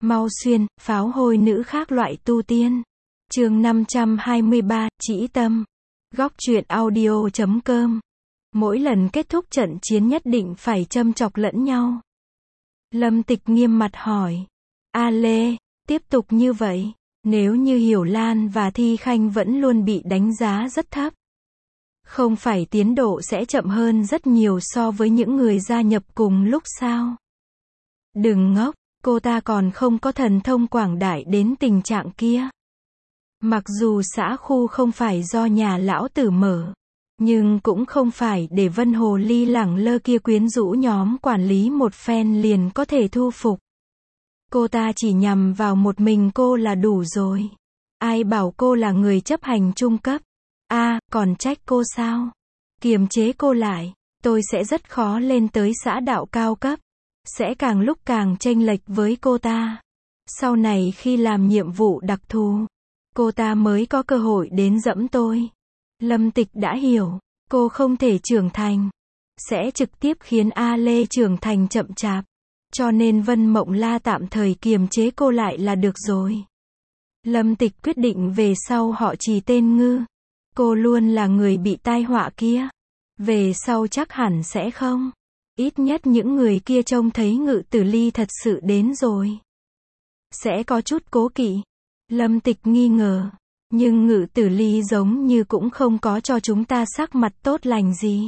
Mau xuyên, pháo hôi nữ khác loại tu tiên. Chương 523, Chỉ Tâm. Góc truyện audio.com. Mỗi lần kết thúc trận chiến nhất định phải châm chọc lẫn nhau. Lâm Tịch nghiêm mặt hỏi. A Lê, tiếp tục như vậy, nếu như Hiểu Lan và Thi Khanh vẫn luôn bị đánh giá rất thấp, không phải tiến độ sẽ chậm hơn rất nhiều so với những người gia nhập cùng lúc sao? Đừng ngốc, cô ta còn không có thần thông quảng đại đến tình trạng kia. Mặc dù xã khu không phải do nhà lão tử mở, nhưng cũng không phải để Vân Hồ Ly lẳng lơ kia quyến rũ nhóm quản lý một phen liền có thể thu phục. Cô ta chỉ nhằm vào một mình cô là đủ rồi. Ai bảo cô là người chấp hành trung cấp? Còn trách cô sao? Kiềm chế cô lại, tôi sẽ rất khó lên tới xã đạo cao cấp. Sẽ càng lúc càng chênh lệch với cô ta. Sau này khi làm nhiệm vụ đặc thù, cô ta mới có cơ hội đến dẫm tôi. Lâm Tịch đã hiểu, cô không thể trưởng thành, sẽ trực tiếp khiến A Lê trưởng thành chậm chạp. Cho nên Vân Mộng La tạm thời kiềm chế cô lại là được rồi. Lâm Tịch quyết định về sau họ chỉ tên Ngư. Cô luôn là người bị tai họa kia. Về sau chắc hẳn sẽ không. Ít nhất những người kia trông thấy Ngự Tử Ly thật sự đến rồi, sẽ có chút cố kỵ. Lâm Tịch nghi ngờ. Nhưng Ngự Tử Ly giống như cũng không có cho chúng ta sắc mặt tốt lành gì.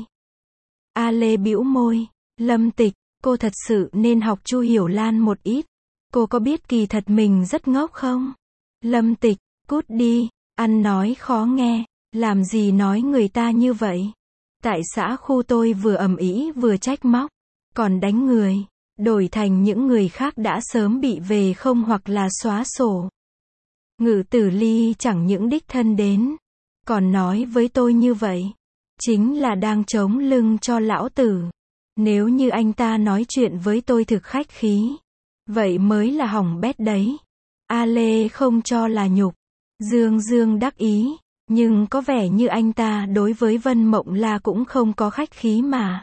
A Lê bĩu môi. Lâm Tịch, cô thật sự nên học Chu Hiểu Lan một ít. Cô có biết kỳ thật mình rất ngốc không? Lâm Tịch, cút đi, ăn nói khó nghe, làm gì nói người ta như vậy? Tại xã khu tôi vừa ầm ĩ vừa trách móc, còn đánh người, đổi thành những người khác đã sớm bị về không hoặc là xóa sổ. Ngự Tử Ly chẳng những đích thân đến, còn nói với tôi như vậy, chính là đang chống lưng cho lão tử. Nếu như anh ta nói chuyện với tôi thực khách khí, vậy mới là hỏng bét đấy. A Lê không cho là nhục, dương dương đắc ý, nhưng có vẻ như anh ta đối với Vân Mộng La cũng không có khách khí mà.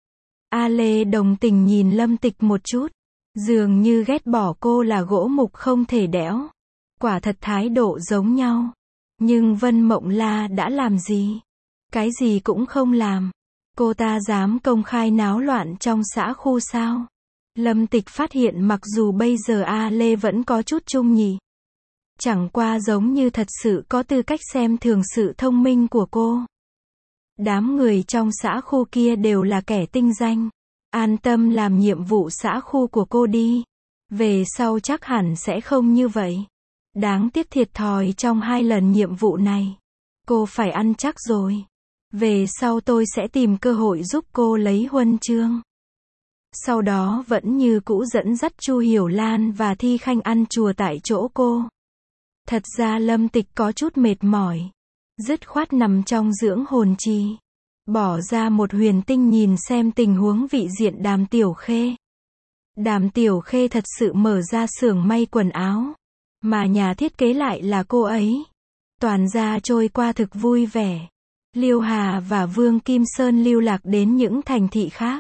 A Lê đồng tình nhìn Lâm Tịch một chút, dường như ghét bỏ cô là gỗ mục không thể đẽo. Quả thật thái độ giống nhau. Nhưng Vân Mộng La đã làm gì? Cái gì cũng không làm. Cô ta dám công khai náo loạn trong xã khu sao? Lâm Tịch phát hiện mặc dù bây giờ A Lê vẫn có chút trung nhị, chẳng qua giống như thật sự có tư cách xem thường sự thông minh của cô. Đám người trong xã khu kia đều là kẻ tinh danh. An tâm làm nhiệm vụ xã khu của cô đi. Về sau chắc hẳn sẽ không như vậy. Đáng tiếc thiệt thòi trong 2 lần nhiệm vụ này. Cô phải ăn chắc rồi. Về sau tôi sẽ tìm cơ hội giúp cô lấy huân chương. Sau đó vẫn như cũ dẫn dắt Chu Hiểu Lan và Thi Khanh ăn chùa tại chỗ cô. Thật ra Lâm Tịch có chút mệt mỏi, dứt khoát nằm trong dưỡng hồn trì, bỏ ra một huyền tinh nhìn xem tình huống vị diện Đàm Tiểu Khê. Đàm Tiểu Khê thật sự mở ra xưởng may quần áo, mà nhà thiết kế lại là cô ấy. Toàn gia trôi qua thực vui vẻ. Liêu Hà và Vương Kim Sơn lưu lạc đến những thành thị khác,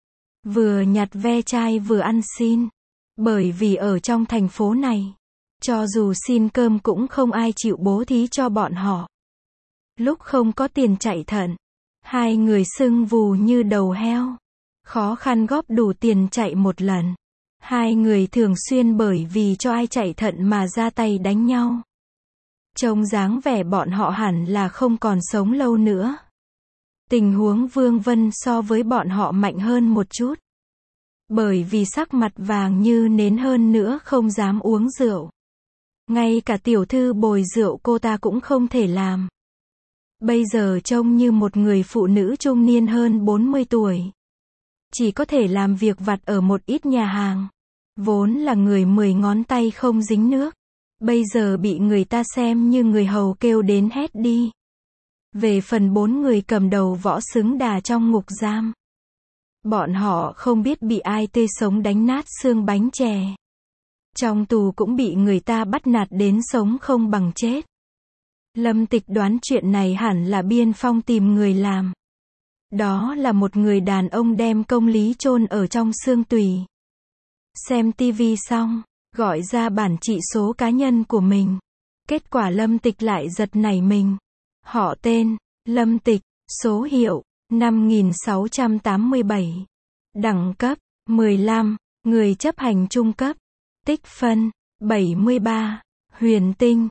vừa nhặt ve chai vừa ăn xin. Bởi vì ở trong thành phố này, cho dù xin cơm cũng không ai chịu bố thí cho bọn họ. Lúc không có tiền chạy thận, 2 người sưng vù như đầu heo, khó khăn góp đủ tiền chạy một lần. 2 người thường xuyên bởi vì cho ai chạy thận mà ra tay đánh nhau. Trông dáng vẻ bọn họ hẳn là không còn sống lâu nữa. Tình huống Vương Vân so với bọn họ mạnh hơn một chút. Bởi vì sắc mặt vàng như nến hơn nữa không dám uống rượu. Ngay cả tiểu thư bồi rượu cô ta cũng không thể làm. Bây giờ trông như một người phụ nữ trung niên hơn 40 tuổi. Chỉ có thể làm việc vặt ở một ít nhà hàng. Vốn là người 10 ngón tay không dính nước. Bây giờ bị người ta xem như người hầu kêu đến hét đi. Về phần 4 người cầm đầu võ xứng đà trong ngục giam, bọn họ không biết bị ai tươi sống đánh nát xương bánh chè. Trong tù cũng bị người ta bắt nạt đến sống không bằng chết. Lâm Tịch đoán chuyện này hẳn là Biên Phong tìm người làm. Đó là một người đàn ông đem công lý chôn ở trong xương tủy. Xem tivi xong, gọi ra bản trị số cá nhân của mình. Kết quả Lâm Tịch lại giật nảy mình. Họ tên, Lâm Tịch, số hiệu, 5687. Đẳng cấp, 15, người chấp hành trung cấp. Tích phân, 73. Huyền tinh,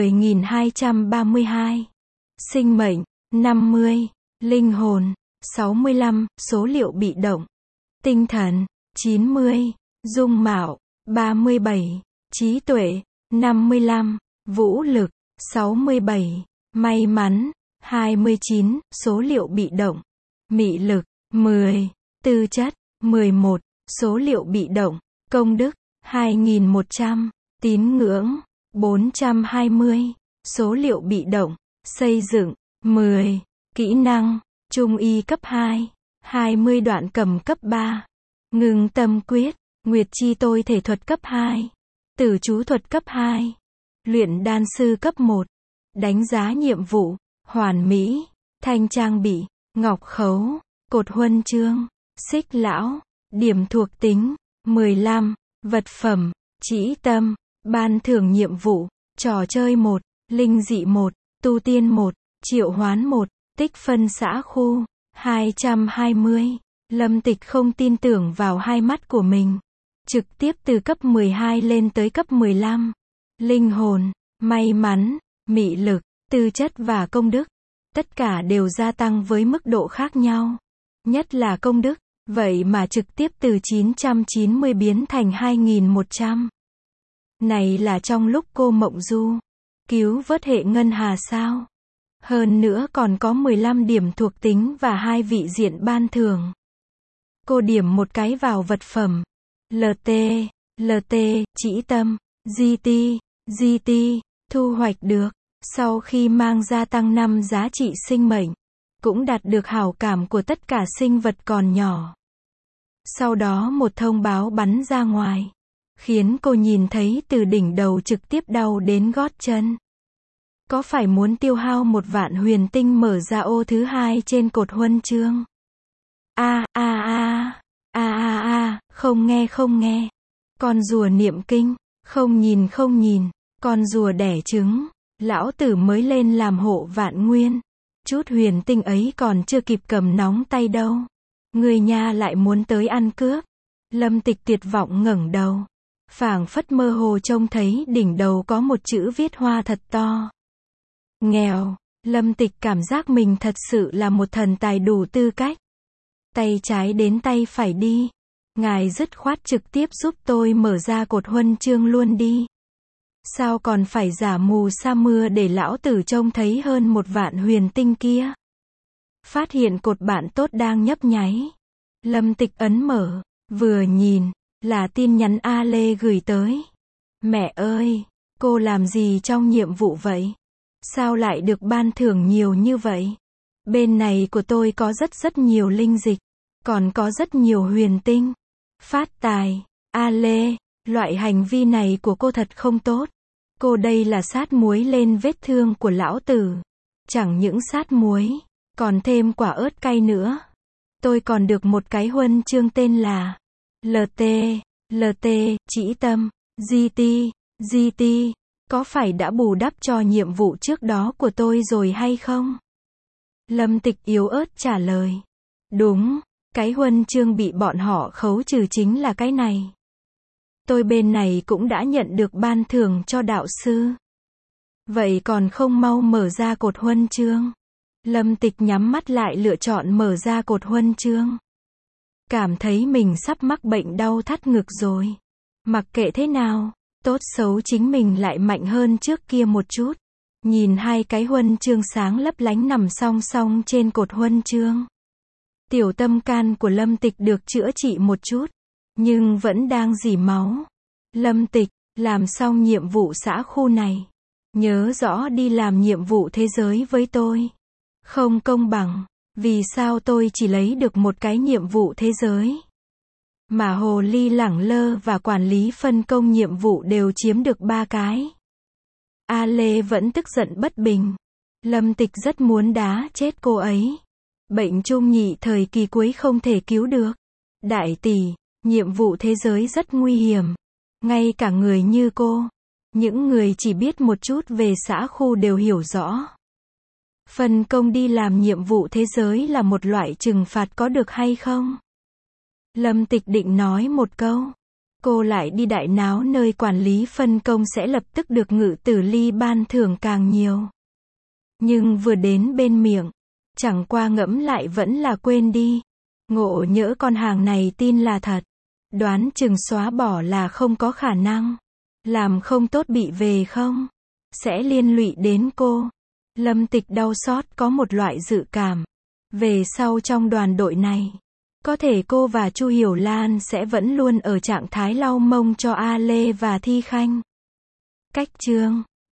10.232. Sinh mệnh, 50. Linh hồn, 65. Số liệu bị động. Tinh thần, 90. Dung mạo, 37. Trí tuệ, 55. Vũ lực, 67. May mắn, 29. Số liệu bị động. Mị lực, 10. Tư chất, 11. Số liệu bị động. Công đức, 2100. Tín ngưỡng, 420. Số liệu bị động. Xây dựng, 10. Kỹ năng, trung y cấp 2. 20 đoạn cầm cấp 3. Ngưng tâm quyết, nguyệt chi tôi thể thuật cấp 2. Tử chú thuật cấp 2. Luyện đan sư cấp 1. Đánh giá nhiệm vụ, hoàn mỹ, thanh trang bị, ngọc khấu, cột huân chương, xích lão, điểm thuộc tính, 15, vật phẩm, chỉ tâm, ban thưởng nhiệm vụ, trò chơi 1, linh dị 1, tu tiên 1, triệu hoán 1, tích phân xã khu, 220. Lâm Tịch không tin tưởng vào hai mắt của mình. Trực tiếp từ cấp 12 lên tới cấp 15. Linh hồn, may mắn, mị lực, tư chất và công đức. Tất cả đều gia tăng với mức độ khác nhau. Nhất là công đức, vậy mà trực tiếp từ 990 biến thành 2100. Này là trong lúc cô mộng du, cứu vớt hệ ngân hà sao? Hơn nữa còn có 15 điểm thuộc tính và 2 vị diện ban thưởng. Cô điểm một cái vào vật phẩm. LT, chỉ tâm, GT, thu hoạch được. Sau khi mang gia tăng 5 giá trị sinh mệnh, cũng đạt được hảo cảm của tất cả sinh vật còn nhỏ. Sau đó một thông báo bắn ra ngoài, khiến cô nhìn thấy từ đỉnh đầu trực tiếp đau đến gót chân. Có phải muốn tiêu hao 1 vạn huyền tinh mở ra ô thứ 2 trên cột huân chương? Không nghe. Con rùa niệm kinh, không nhìn. Con rùa đẻ trứng, lão tử mới lên làm hộ vạn nguyên. Chút huyền tinh ấy còn chưa kịp cầm nóng tay đâu. Người nha lại muốn tới ăn cướp. Lâm Tịch tuyệt vọng ngẩng đầu. Phảng phất mơ hồ trông thấy đỉnh đầu có một chữ viết hoa thật to. Nghèo. Lâm Tịch cảm giác mình thật sự là một thần tài đủ tư cách. Tay trái đến tay phải đi. Ngài dứt khoát trực tiếp giúp tôi mở ra cột huân chương luôn đi. Sao còn phải giả mù sa mưa để lão tử trông thấy hơn 1 vạn huyền tinh kia? Phát hiện cột bạn tốt đang nhấp nháy. Lâm Tịch ấn mở, vừa nhìn, là tin nhắn A Lê gửi tới. Mẹ ơi, cô làm gì trong nhiệm vụ vậy? Sao lại được ban thưởng nhiều như vậy? Bên này của tôi có rất nhiều linh dịch, còn có rất nhiều huyền tinh. Phát tài, A Lê, loại hành vi này của cô thật không tốt. Cô đây là sát muối lên vết thương của lão tử. Chẳng những sát muối, còn thêm quả ớt cay nữa. Tôi còn được một cái huân chương tên là LT, chỉ tâm, GT, có phải đã bù đắp cho nhiệm vụ trước đó của tôi rồi hay không? Lâm Tịch yếu ớt trả lời. Đúng, cái huân chương bị bọn họ khấu trừ chính là cái này. Tôi bên này cũng đã nhận được ban thưởng cho đạo sư. Vậy còn không mau mở ra cột huân chương? Lâm Tịch nhắm mắt lại lựa chọn mở ra cột huân chương. Cảm thấy mình sắp mắc bệnh đau thắt ngực rồi. Mặc kệ thế nào, tốt xấu chính mình lại mạnh hơn trước kia một chút. Nhìn 2 cái huân chương sáng lấp lánh nằm song song trên cột huân chương. Tiểu tâm can của Lâm Tịch được chữa trị một chút, nhưng vẫn đang rỉ máu. Lâm Tịch, làm xong nhiệm vụ xã khu này. Nhớ rõ đi làm nhiệm vụ thế giới với tôi. Không công bằng. Vì sao tôi chỉ lấy được một cái nhiệm vụ thế giới? Mà Hồ Ly Lẳng Lơ và quản lý phân công nhiệm vụ đều chiếm được 3 cái. A Lê vẫn tức giận bất bình. Lâm Tịch rất muốn đá chết cô ấy. Bệnh trung nhị thời kỳ cuối không thể cứu được. Đại tỷ, nhiệm vụ thế giới rất nguy hiểm. Ngay cả người như cô, những người chỉ biết một chút về xã khu đều hiểu rõ. Phân công đi làm nhiệm vụ thế giới là một loại trừng phạt có được hay không? Lâm Tịch định nói một câu. Cô lại đi đại náo nơi quản lý phân công sẽ lập tức được Ngự Tử Ly ban thưởng càng nhiều. Nhưng vừa đến bên miệng, chẳng qua ngẫm lại vẫn là quên đi. Ngộ nhỡ con hàng này tin là thật. Đoán chừng xóa bỏ là không có khả năng. Làm không tốt bị về không? Sẽ liên lụy đến cô. Lâm Tịch đau xót có một loại dự cảm. Về sau trong đoàn đội này, có thể cô và Chu Hiểu Lan sẽ vẫn luôn ở trạng thái lau mông cho A Lê và Thi Khanh. Cách chương